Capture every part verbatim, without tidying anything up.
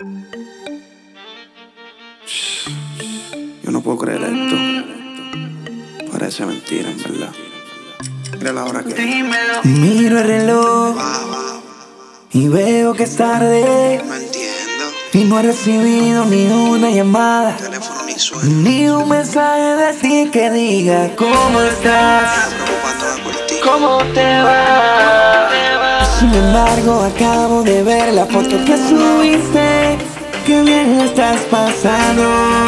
Yo no puedo creer esto. Parece mentira, en verdad. Mira la hora que es. Miro el reloj y veo que es tarde. No entiendo. Y no he recibido ni una llamada, Teléfono ni suena. ni un mensaje de ti que diga cómo estás, Preocupándome por ti. cómo te va. Sin embargo, acabo de ver la foto que subiste. Qué bien la estás pasando,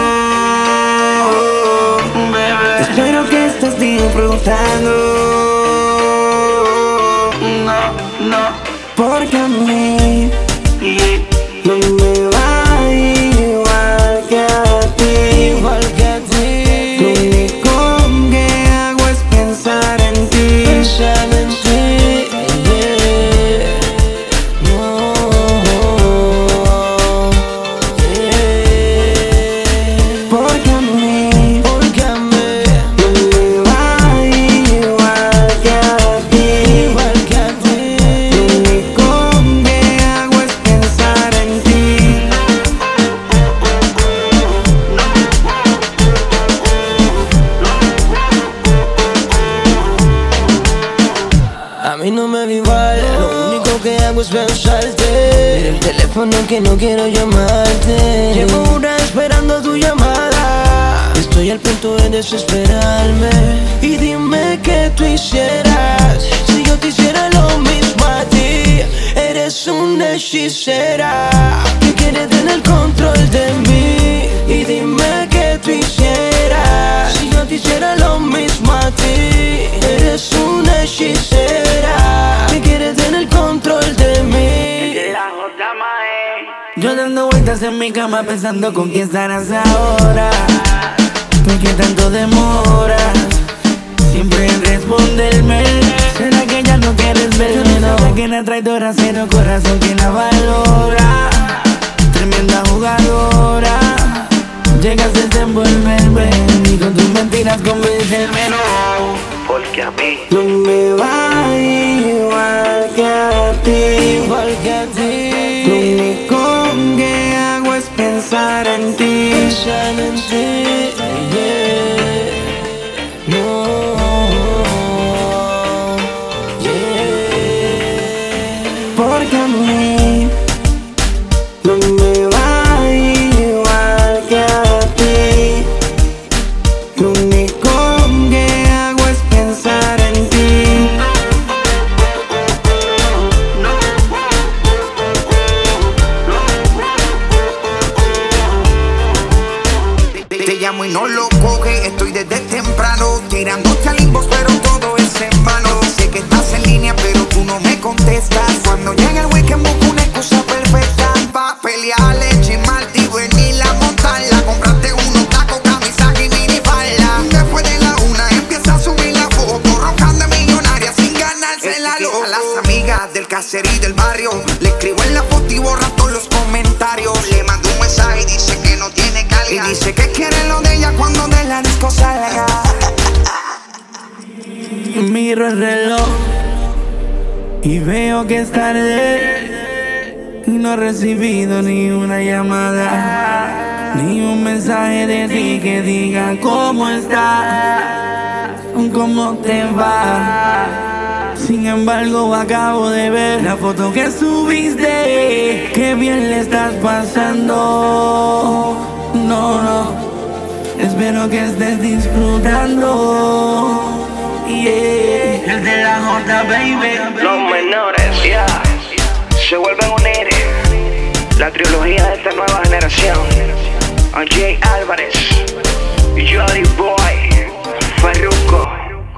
bebé. Espero que estés disfrutando. No, no, porque a mí no me va igual que a ti, igual que a ti. Lo único que hago es pensar en ti, pensar en ti, yeah. No, yeah. Porque a mí, porque a mí no me va igual que a ti, igual que a ti. Lo único que hago es pensar en ti. A mí no me da igual, lo único que hago es pensarte. Mira el teléfono que no quiero llamarte. Llevo una esperando tu llamada. Estoy al punto de desesperarme. Y dime qué tú hicieras si yo te hiciera lo mismo a ti. Eres una hechicera que quiere tener control de mí. Y dime qué tú hicieras si yo te hiciera lo mismo a ti. Eres una hechicera que quiere tener control de mí. Yo dando vueltas en mi cama pensando con quién estarás ahora. ¿Por qué tanto demoras siempre en responderme? ¿Será que ya no quieres verme? No sé que la traidora, cero corazón que la valora. Tremenda jugadora. Llegas a desenvolverme y con tus mentiras convencerme, no. Porque a mí No me va igual que a ti, igual que a ti. Lo único que hago es pensar en ti, pensar en ti, yeah. No, yeah. Porque a mí no me va igual que a ti. Lo único que hago es pensar en ti. Te, te llamo y no lo coge, estoy desde temprano tirándote al inbox, pero todo es en vano. Sé que estás en línea, pero tú no me contestas. Cuando llega el weekend busco una excusa perfecta pa' pelearle, chimarte y venir a montarla. Comprarte unos tacos, camisa y minifalda. Después de la una empieza a subir la foto, roncando millonaria sin ganarse la loto. A las amigas del caserío y del barrio le escribo en la foto y borra todos los comentarios. Le mando un mensaje y dice que no tiene calidad. Y dice que quiere lo de ella cuando de la disco salga. Miro el reloj y veo que es tarde. Y no he recibido ni una llamada, ni un mensaje de ti que diga cómo estás, cómo te va. Sin embargo, acabo de ver la foto que subiste. Qué bien le estás pasando. No, no, espero que estés disfrutando. Yeah. El de la J, baby. los menores ya se vuelven a unir. La trilogía de esta nueva generación. A Jay Álvarez, Jody Boy, Farruko.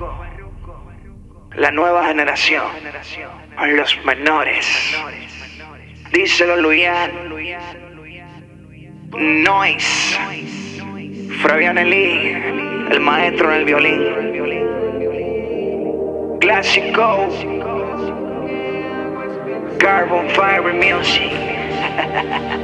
La nueva generación. A los menores. Díselo Luyan. Noise. Fabián Eli, el maestro en el violín. Clásico. Carbon Fiber Music.